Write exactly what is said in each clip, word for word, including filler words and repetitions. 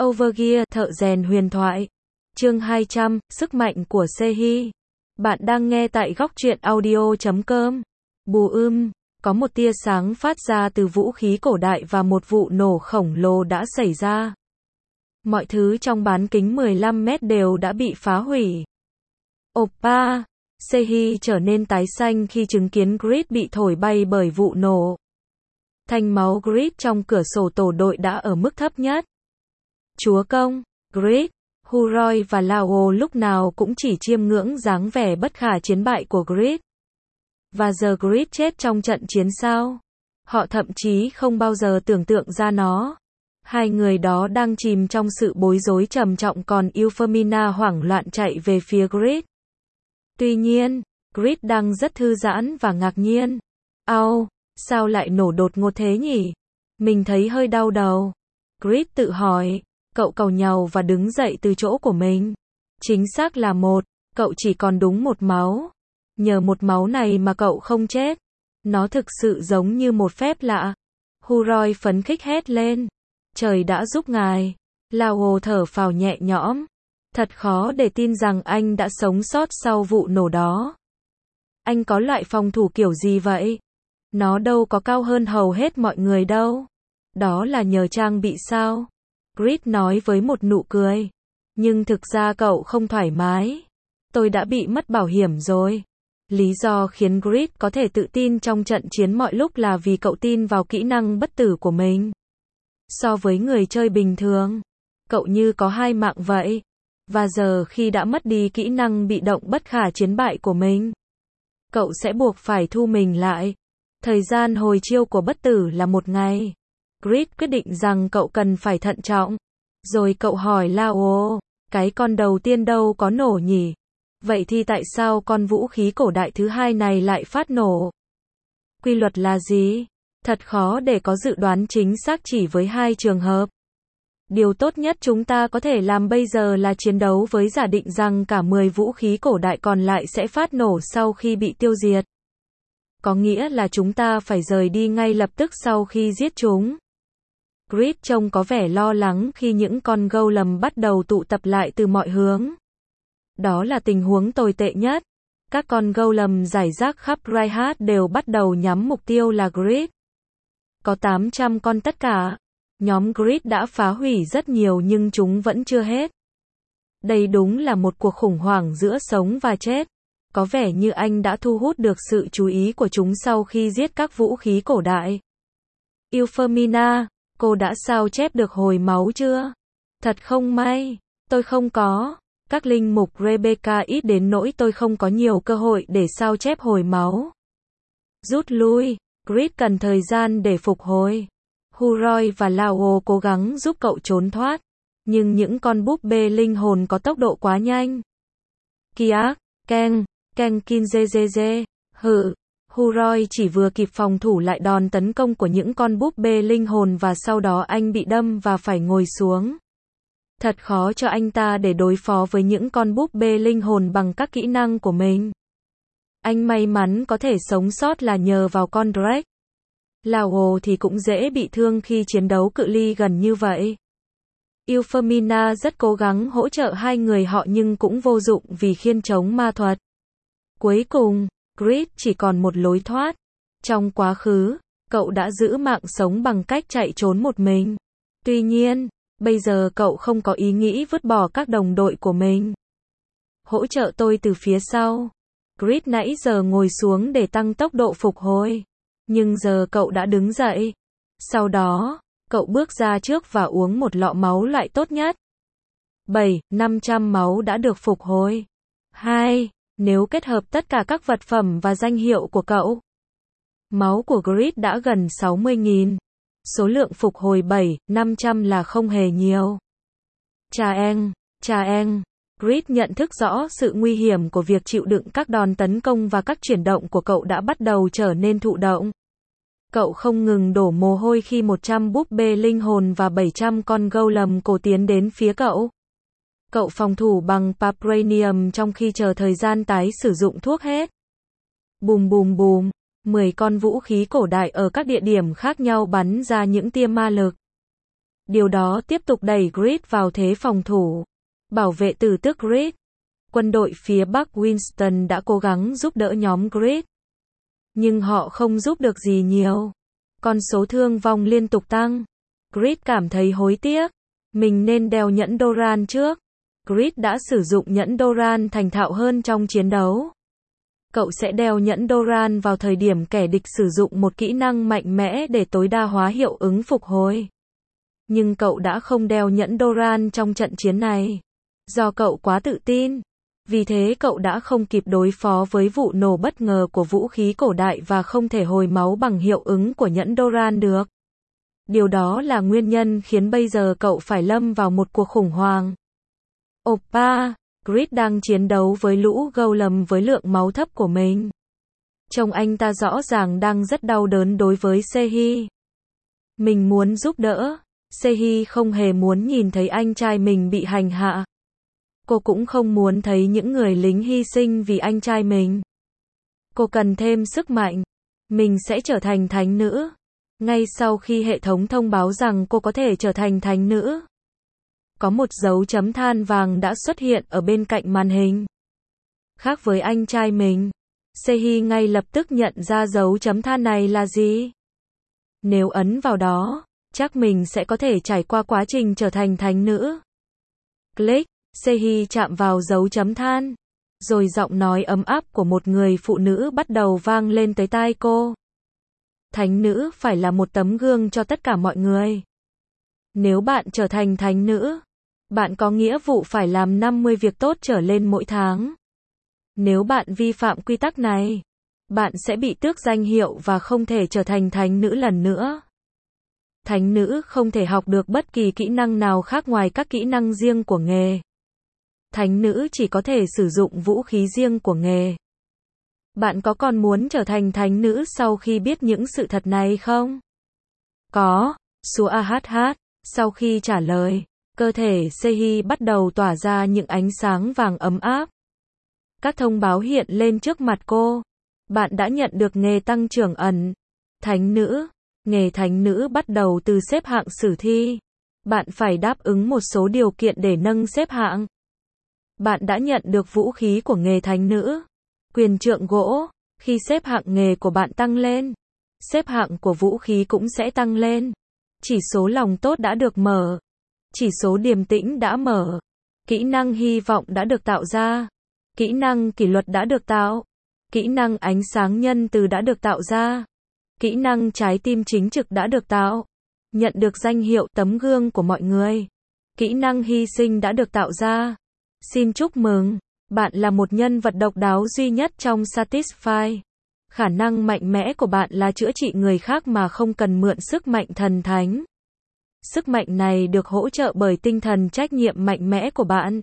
Overgear, thợ rèn huyền thoại. Chương hai trăm, sức mạnh của Sehi. Bạn đang nghe tại góc truyện audio chấm com. Bù ưm, có một tia sáng phát ra từ vũ khí cổ đại và một vụ nổ khổng lồ đã xảy ra. Mọi thứ trong bán kính mười lăm mét đều đã bị phá hủy. Oppa, Sehi trở nên tái xanh khi chứng kiến Grid bị thổi bay bởi vụ nổ. Thanh máu Grid trong cửa sổ tổ đội đã ở mức thấp nhất. Chúa công, Grid, Huroi và Lao lúc nào cũng chỉ chiêm ngưỡng dáng vẻ bất khả chiến bại của Grid. Và giờ Grid chết trong trận chiến sao? Họ thậm chí không bao giờ tưởng tượng ra nó. Hai người đó đang chìm trong sự bối rối trầm trọng còn Euphemina hoảng loạn chạy về phía Grid. Tuy nhiên, Grid đang rất thư giãn và ngạc nhiên. Au, sao lại nổ đột ngột thế nhỉ? Mình thấy hơi đau đầu. Grid tự hỏi. Cậu cầu nhàu và đứng dậy từ chỗ của mình. Chính xác là một, cậu chỉ còn đúng một máu. Nhờ một máu này mà cậu không chết. Nó thực sự giống như một phép lạ. Huroi phấn khích hét lên. Trời đã giúp ngài. Lao thở phào nhẹ nhõm. Thật khó để tin rằng anh đã sống sót sau vụ nổ đó. Anh có loại phòng thủ kiểu gì vậy? Nó đâu có cao hơn hầu hết mọi người đâu. Đó là nhờ trang bị sao? Grid nói với một nụ cười. Nhưng thực ra cậu không thoải mái. Tôi đã bị mất bảo hiểm rồi. Lý do khiến Grid có thể tự tin trong trận chiến mọi lúc là vì cậu tin vào kỹ năng bất tử của mình. So với người chơi bình thường, cậu như có hai mạng vậy. Và giờ khi đã mất đi kỹ năng bị động bất khả chiến bại của mình, cậu sẽ buộc phải thu mình lại. Thời gian hồi chiêu của bất tử là một ngày. Grid quyết định rằng cậu cần phải thận trọng. Rồi cậu hỏi Lao, cái con đầu tiên đâu có nổ nhỉ? Vậy thì tại sao con vũ khí cổ đại thứ hai này lại phát nổ? Quy luật là gì? Thật khó để có dự đoán chính xác chỉ với hai trường hợp. Điều tốt nhất chúng ta có thể làm bây giờ là chiến đấu với giả định rằng cả mười vũ khí cổ đại còn lại sẽ phát nổ sau khi bị tiêu diệt. Có nghĩa là chúng ta phải rời đi ngay lập tức sau khi giết chúng. Grid trông có vẻ lo lắng khi những con golem bắt đầu tụ tập lại từ mọi hướng. Đó là tình huống tồi tệ nhất. Các con golem rải rác khắp Raihat đều bắt đầu nhắm mục tiêu là Grid. Có tám trăm con tất cả. Nhóm Grid đã phá hủy rất nhiều nhưng chúng vẫn chưa hết. Đây đúng là một cuộc khủng hoảng giữa sống và chết. Có vẻ như anh đã thu hút được sự chú ý của chúng sau khi giết các vũ khí cổ đại. Euphemina, cô đã sao chép được hồi máu chưa? Thật không may, tôi không có. Các linh mục Rebecca ít đến nỗi tôi không có nhiều cơ hội để sao chép hồi máu. Rút lui, Grid cần thời gian để phục hồi. Huroi và Lao cố gắng giúp cậu trốn thoát. Nhưng những con búp bê linh hồn có tốc độ quá nhanh. Kiak, Keng, Keng Kinzezeze, hự. Huroi chỉ vừa kịp phòng thủ lại đòn tấn công của những con búp bê linh hồn và sau đó anh bị đâm và phải ngồi xuống. Thật khó cho anh ta để đối phó với những con búp bê linh hồn bằng các kỹ năng của mình. Anh may mắn có thể sống sót là nhờ vào con Drake. Lao thì cũng dễ bị thương khi chiến đấu cự ly gần như vậy. Euphemina rất cố gắng hỗ trợ hai người họ nhưng cũng vô dụng vì khiên chống ma thuật. Cuối cùng, Grid chỉ còn một lối thoát. Trong quá khứ, cậu đã giữ mạng sống bằng cách chạy trốn một mình. Tuy nhiên, bây giờ cậu không có ý nghĩ vứt bỏ các đồng đội của mình. Hỗ trợ tôi từ phía sau. Grid nãy giờ ngồi xuống để tăng tốc độ phục hồi. Nhưng giờ cậu đã đứng dậy. Sau đó, cậu bước ra trước và uống một lọ máu loại tốt nhất. bảy, năm trăm máu đã được phục hồi. hai. Nếu kết hợp tất cả các vật phẩm và danh hiệu của cậu. Máu của Grid đã gần sáu mươi nghìn. Số lượng phục hồi bảy, năm trăm là không hề nhiều. Cha eng, cha eng. Grid nhận thức rõ sự nguy hiểm của việc chịu đựng các đòn tấn công và các chuyển động của cậu đã bắt đầu trở nên thụ động. Cậu không ngừng đổ mồ hôi khi một trăm búp bê linh hồn và bảy trăm con golem cổ tiến đến phía cậu. Cậu phòng thủ bằng Papranium trong khi chờ thời gian tái sử dụng thuốc hết. Bùm bùm bùm, mười con vũ khí cổ đại ở các địa điểm khác nhau bắn ra những tia ma lực. Điều đó tiếp tục đẩy Grid vào thế phòng thủ. Bảo vệ tử tước Grid. Quân đội phía Bắc Winston đã cố gắng giúp đỡ nhóm Grid. Nhưng họ không giúp được gì nhiều. Con số thương vong liên tục tăng. Grid cảm thấy hối tiếc. Mình nên đeo nhẫn Doran trước. Grid đã sử dụng nhẫn Doran thành thạo hơn trong chiến đấu. Cậu sẽ đeo nhẫn Doran vào thời điểm kẻ địch sử dụng một kỹ năng mạnh mẽ để tối đa hóa hiệu ứng phục hồi. Nhưng cậu đã không đeo nhẫn Doran trong trận chiến này. Do cậu quá tự tin. Vì thế cậu đã không kịp đối phó với vụ nổ bất ngờ của vũ khí cổ đại và không thể hồi máu bằng hiệu ứng của nhẫn Doran được. Điều đó là nguyên nhân khiến bây giờ cậu phải lâm vào một cuộc khủng hoảng. Oppa, Grid đang chiến đấu với lũ golem với lượng máu thấp của mình. Trông anh ta rõ ràng đang rất đau đớn đối với Sehi. Mình muốn giúp đỡ. Sehi không hề muốn nhìn thấy anh trai mình bị hành hạ. Cô cũng không muốn thấy những người lính hy sinh vì anh trai mình. Cô cần thêm sức mạnh. Mình sẽ trở thành thánh nữ. Ngay sau khi hệ thống thông báo rằng cô có thể trở thành thánh nữ, có một dấu chấm than vàng đã xuất hiện ở bên cạnh màn hình. Khác với anh trai mình, Sehi ngay lập tức nhận ra dấu chấm than này là gì. Nếu ấn vào đó, chắc mình sẽ có thể trải qua quá trình trở thành thánh nữ. Click, Sehi chạm vào dấu chấm than. Rồi giọng nói ấm áp của một người phụ nữ bắt đầu vang lên tới tai cô. Thánh nữ phải là một tấm gương cho tất cả mọi người. Nếu bạn trở thành thánh nữ, bạn có nghĩa vụ phải làm năm mươi việc tốt trở lên mỗi tháng. Nếu bạn vi phạm quy tắc này, bạn sẽ bị tước danh hiệu và không thể trở thành thánh nữ lần nữa. Thánh nữ không thể học được bất kỳ kỹ năng nào khác ngoài các kỹ năng riêng của nghề. Thánh nữ chỉ có thể sử dụng vũ khí riêng của nghề. Bạn có còn muốn trở thành thánh nữ sau khi biết những sự thật này không? Có, Sua hát hát. Sau khi trả lời, cơ thể Sehi bắt đầu tỏa ra những ánh sáng vàng ấm áp. Các thông báo hiện lên trước mặt cô. Bạn đã nhận được nghề tăng trưởng ẩn. Thánh nữ. Nghề thánh nữ bắt đầu từ xếp hạng sử thi. Bạn phải đáp ứng một số điều kiện để nâng xếp hạng. Bạn đã nhận được vũ khí của nghề thánh nữ. Quyền trượng gỗ. Khi xếp hạng nghề của bạn tăng lên, xếp hạng của vũ khí cũng sẽ tăng lên. Chỉ số lòng tốt đã được mở. Chỉ số điềm tĩnh đã mở. Kỹ năng hy vọng đã được tạo ra. Kỹ năng kỷ luật đã được tạo. Kỹ năng ánh sáng nhân từ đã được tạo ra. Kỹ năng trái tim chính trực đã được tạo. Nhận được danh hiệu tấm gương của mọi người. Kỹ năng hy sinh đã được tạo ra. Xin chúc mừng, bạn là một nhân vật độc đáo duy nhất trong Satisfy. Khả năng mạnh mẽ của bạn là chữa trị người khác mà không cần mượn sức mạnh thần thánh. Sức mạnh này được hỗ trợ bởi tinh thần trách nhiệm mạnh mẽ của bạn.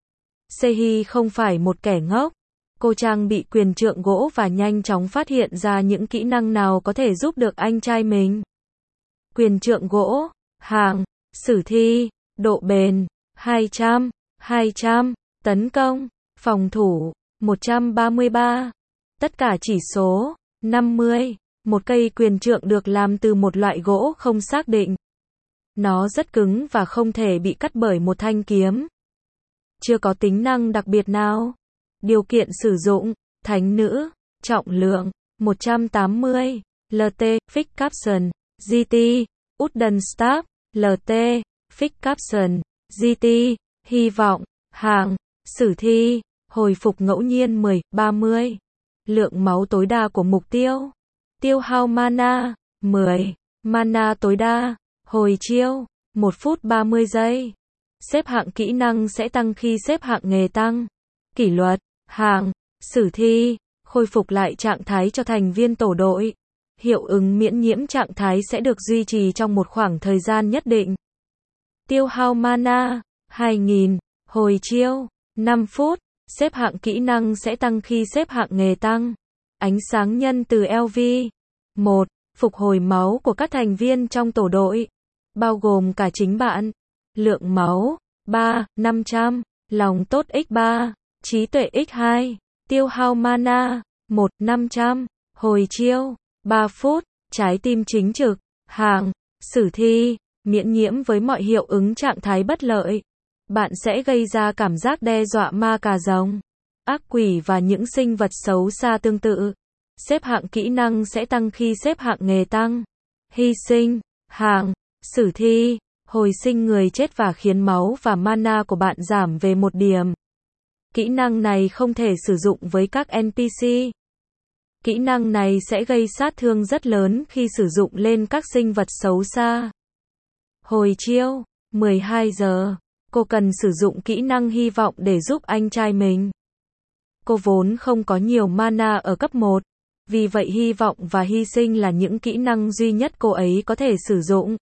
Sehi không phải một kẻ ngốc. Cô trang bị quyền trượng gỗ và nhanh chóng phát hiện ra những kỹ năng nào có thể giúp được anh trai mình. Quyền trượng gỗ, hàng, sử thi, độ bền, hai trăm, hai trăm, tấn công, phòng thủ, một trăm ba mươi ba. Tất cả chỉ số, năm mươi. Một cây quyền trượng được làm từ một loại gỗ không xác định. Nó rất cứng và không thể bị cắt bởi một thanh kiếm. Chưa có tính năng đặc biệt nào. Điều kiện sử dụng, thánh nữ, trọng lượng, một trăm tám mươi, lờ tê, Fix Caption, giê tê, Wooden Staff, lờ tê, Fix Caption, giê tê, hy vọng, hàng, sử thi, hồi phục ngẫu nhiên mười, ba mươi. Lượng máu tối đa của mục tiêu. Tiêu hao mana, mười. Mana tối đa, hồi chiêu, một phút ba mươi giây. Xếp hạng kỹ năng sẽ tăng khi xếp hạng nghề tăng. Kỷ luật, hàng, sử thi, khôi phục lại trạng thái cho thành viên tổ đội. Hiệu ứng miễn nhiễm trạng thái sẽ được duy trì trong một khoảng thời gian nhất định. Tiêu hao mana, hai nghìn. Hồi chiêu, năm phút. Xếp hạng kỹ năng sẽ tăng khi xếp hạng nghề tăng. Ánh sáng nhân từ lờ vê. một. Phục hồi máu của các thành viên trong tổ đội, bao gồm cả chính bạn. Lượng máu, ba, năm trăm. Lòng tốt nhân ba. Trí tuệ nhân hai. Tiêu hao mana, một, năm trăm. Hồi chiêu, ba phút. Trái tim chính trực, hàng, sử thi, miễn nhiễm với mọi hiệu ứng trạng thái bất lợi. Bạn sẽ gây ra cảm giác đe dọa ma cà rồng, ác quỷ và những sinh vật xấu xa tương tự. Xếp hạng kỹ năng sẽ tăng khi xếp hạng nghề tăng. Hy sinh, hạng, sử thi, hồi sinh người chết và khiến máu và mana của bạn giảm về một điểm. Kỹ năng này không thể sử dụng với các en pê xê. Kỹ năng này sẽ gây sát thương rất lớn khi sử dụng lên các sinh vật xấu xa. Hồi chiêu, mười hai giờ. Cô cần sử dụng kỹ năng hy vọng để giúp anh trai mình. Cô vốn không có nhiều mana ở cấp một. Vì vậy hy vọng và hy sinh là những kỹ năng duy nhất cô ấy có thể sử dụng.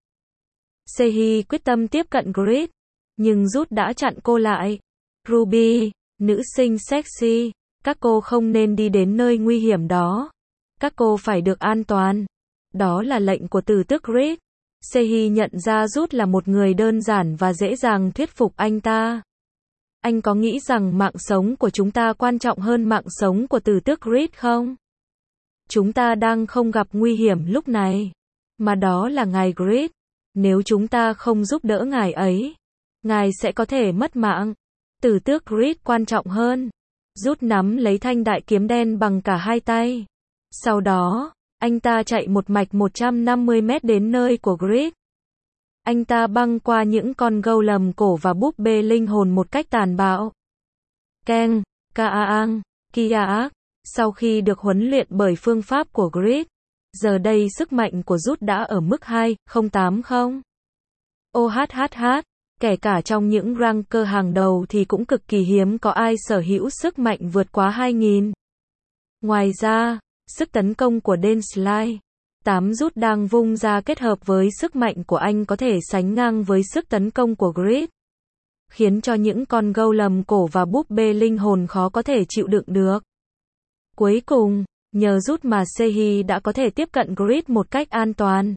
Sehi quyết tâm tiếp cận Grid, nhưng Rút đã chặn cô lại. Ruby, nữ sinh sexy, các cô không nên đi đến nơi nguy hiểm đó. Các cô phải được an toàn. Đó là lệnh của tử tước Grid. Sehi nhận ra Rút là một người đơn giản và dễ dàng thuyết phục anh ta. Anh có nghĩ rằng mạng sống của chúng ta quan trọng hơn mạng sống của tử tước Grid không? Chúng ta đang không gặp nguy hiểm lúc này, mà đó là ngài Grid. Nếu chúng ta không giúp đỡ ngài ấy, ngài sẽ có thể mất mạng. Tử tước Grid quan trọng hơn. Rút nắm lấy thanh đại kiếm đen bằng cả hai tay. Sau đó, anh ta chạy một mạch một trăm năm mươi mét đến nơi của Grid. Anh ta băng qua những con golem cổ và búp bê linh hồn một cách tàn bạo. Keng, Kaang, Kiaak. Sau khi được huấn luyện bởi phương pháp của Grid, giờ đây sức mạnh của Rút đã ở mức hai không tám không. ô hát hát hát, kể cả trong những ranker hàng đầu thì cũng cực kỳ hiếm có ai sở hữu sức mạnh vượt quá hai nghìn. Ngoài ra, sức tấn công của Densly tám Rút đang vung ra kết hợp với sức mạnh của anh có thể sánh ngang với sức tấn công của Grid, khiến cho những con golem cổ và búp bê linh hồn khó có thể chịu đựng được. Cuối cùng, nhờ Rút mà Sehi đã có thể tiếp cận Grid một cách an toàn.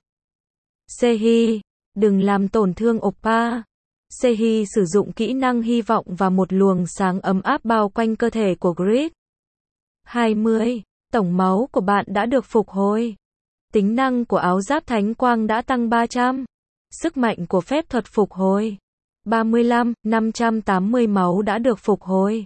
Sehi, đừng làm tổn thương Oppa. Sehi sử dụng kỹ năng hy vọng và một luồng sáng ấm áp bao quanh cơ thể của Grid. hai mươi. Tổng máu của bạn đã được phục hồi. Tính năng của áo giáp thánh quang đã tăng ba trăm. Sức mạnh của phép thuật phục hồi. ba mươi lăm, năm trăm tám mươi máu đã được phục hồi.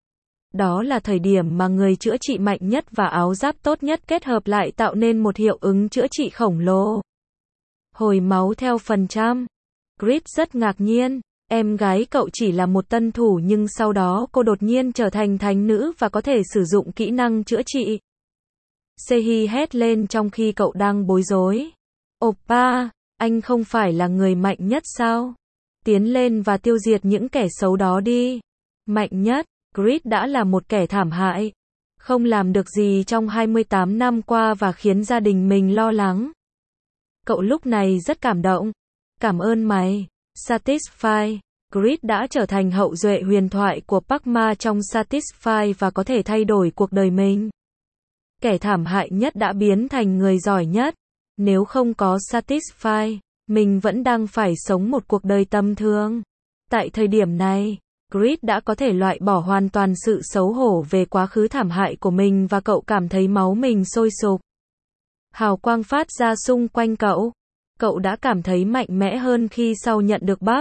Đó là thời điểm mà người chữa trị mạnh nhất và áo giáp tốt nhất kết hợp lại tạo nên một hiệu ứng chữa trị khổng lồ. Hồi máu theo phần trăm. Grid rất ngạc nhiên. Em gái cậu chỉ là một tân thủ nhưng sau đó cô đột nhiên trở thành thánh nữ và có thể sử dụng kỹ năng chữa trị. Sehi hét lên trong khi cậu đang bối rối. Oppa, anh không phải là người mạnh nhất sao? Tiến lên và tiêu diệt những kẻ xấu đó đi. Mạnh nhất, Grid đã là một kẻ thảm hại. Không làm được gì trong hai mươi tám năm qua và khiến gia đình mình lo lắng. Cậu lúc này rất cảm động. Cảm ơn mày, Satisfy. Grid đã trở thành hậu duệ huyền thoại của Parkma trong Satisfy và có thể thay đổi cuộc đời mình. Kẻ thảm hại nhất đã biến thành người giỏi nhất. Nếu không có Satisfy, mình vẫn đang phải sống một cuộc đời tầm thường. Tại thời điểm này, Grid đã có thể loại bỏ hoàn toàn sự xấu hổ về quá khứ thảm hại của mình và cậu cảm thấy máu mình sôi sục. Hào quang phát ra xung quanh cậu. Cậu đã cảm thấy mạnh mẽ hơn khi sau nhận được buff.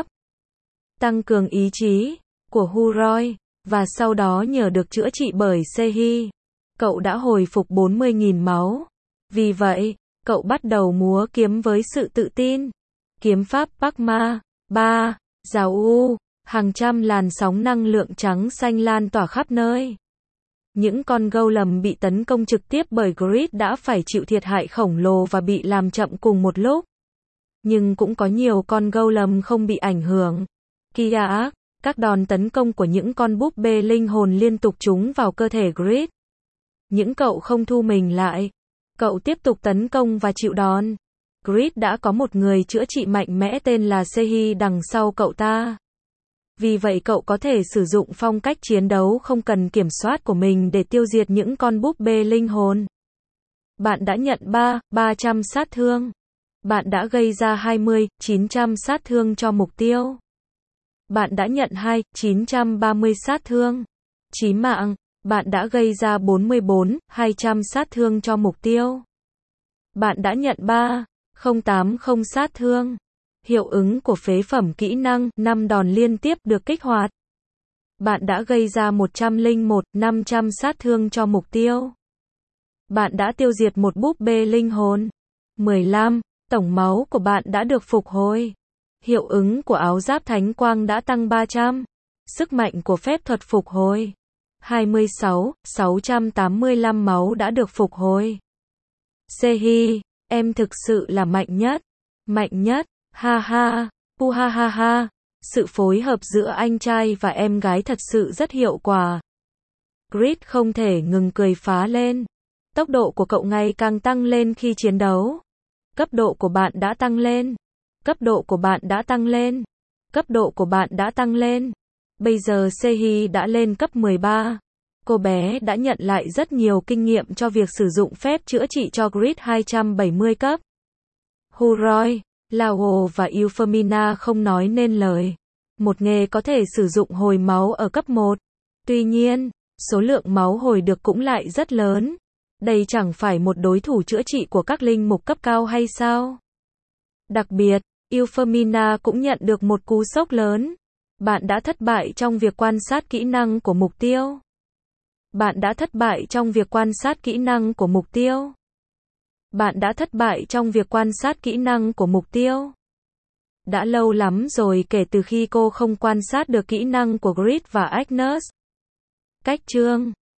Tăng cường ý chí của Huroi, và sau đó nhờ được chữa trị bởi Sehi, cậu đã hồi phục bốn mươi nghìn máu. Vì vậy, cậu bắt đầu múa kiếm với sự tự tin. Kiếm pháp Parkma. ba. Giáo U. Hàng trăm làn sóng năng lượng trắng xanh lan tỏa khắp nơi. Những con golem bị tấn công trực tiếp bởi Grid đã phải chịu thiệt hại khổng lồ và bị làm chậm cùng một lúc. Nhưng cũng có nhiều con golem không bị ảnh hưởng. Kiaak, các đòn tấn công của những con búp bê linh hồn liên tục trúng vào cơ thể Grid. Những cậu không thu mình lại. Cậu tiếp tục tấn công và chịu đòn. Grid đã có một người chữa trị mạnh mẽ tên là Sehi đằng sau cậu ta. Vì vậy cậu có thể sử dụng phong cách chiến đấu không cần kiểm soát của mình để tiêu diệt những con búp bê linh hồn. Bạn đã nhận ba, ba trăm sát thương. Bạn đã gây ra hai mươi, chín trăm sát thương cho mục tiêu. Bạn đã nhận hai, chín trăm ba mươi sát thương. Chí mạng, bạn đã gây ra bốn mươi bốn, hai trăm sát thương cho mục tiêu. Bạn đã nhận ba, không tám không sát thương. Hiệu ứng của phế phẩm kỹ năng, năm đòn liên tiếp được kích hoạt. Bạn đã gây ra một trăm lẻ một, năm trăm sát thương cho mục tiêu. Bạn đã tiêu diệt một búp bê linh hồn. mười lăm. Tổng máu của bạn đã được phục hồi. Hiệu ứng của áo giáp thánh quang đã tăng ba trăm. Sức mạnh của phép thuật phục hồi. hai mươi sáu, sáu trăm tám mươi lăm máu đã được phục hồi. Sehi, em thực sự là mạnh nhất. Mạnh nhất, ha ha, hu ha ha ha. Sự phối hợp giữa anh trai và em gái thật sự rất hiệu quả. Grid không thể ngừng cười phá lên. Tốc độ của cậu ngày càng tăng lên khi chiến đấu. Cấp độ của bạn đã tăng lên. Cấp độ của bạn đã tăng lên. Cấp độ của bạn đã tăng lên. Bây giờ Sehi đã lên cấp mười ba. Cô bé đã nhận lại rất nhiều kinh nghiệm cho việc sử dụng phép chữa trị cho Grid hai trăm bảy mươi cấp. Huroi, Lao và Euphemina không nói nên lời. Một nghề có thể sử dụng hồi máu ở cấp một. Tuy nhiên, số lượng máu hồi được cũng lại rất lớn. Đây chẳng phải một đối thủ chữa trị của các linh mục cấp cao hay sao? Đặc biệt, Euphemina cũng nhận được một cú sốc lớn. Bạn đã thất bại trong việc quan sát kỹ năng của mục tiêu. Bạn đã thất bại trong việc quan sát kỹ năng của mục tiêu. Bạn đã thất bại trong việc quan sát kỹ năng của mục tiêu. Đã lâu lắm rồi kể từ khi cô không quan sát được kỹ năng của Grid và Agnes. Cách chương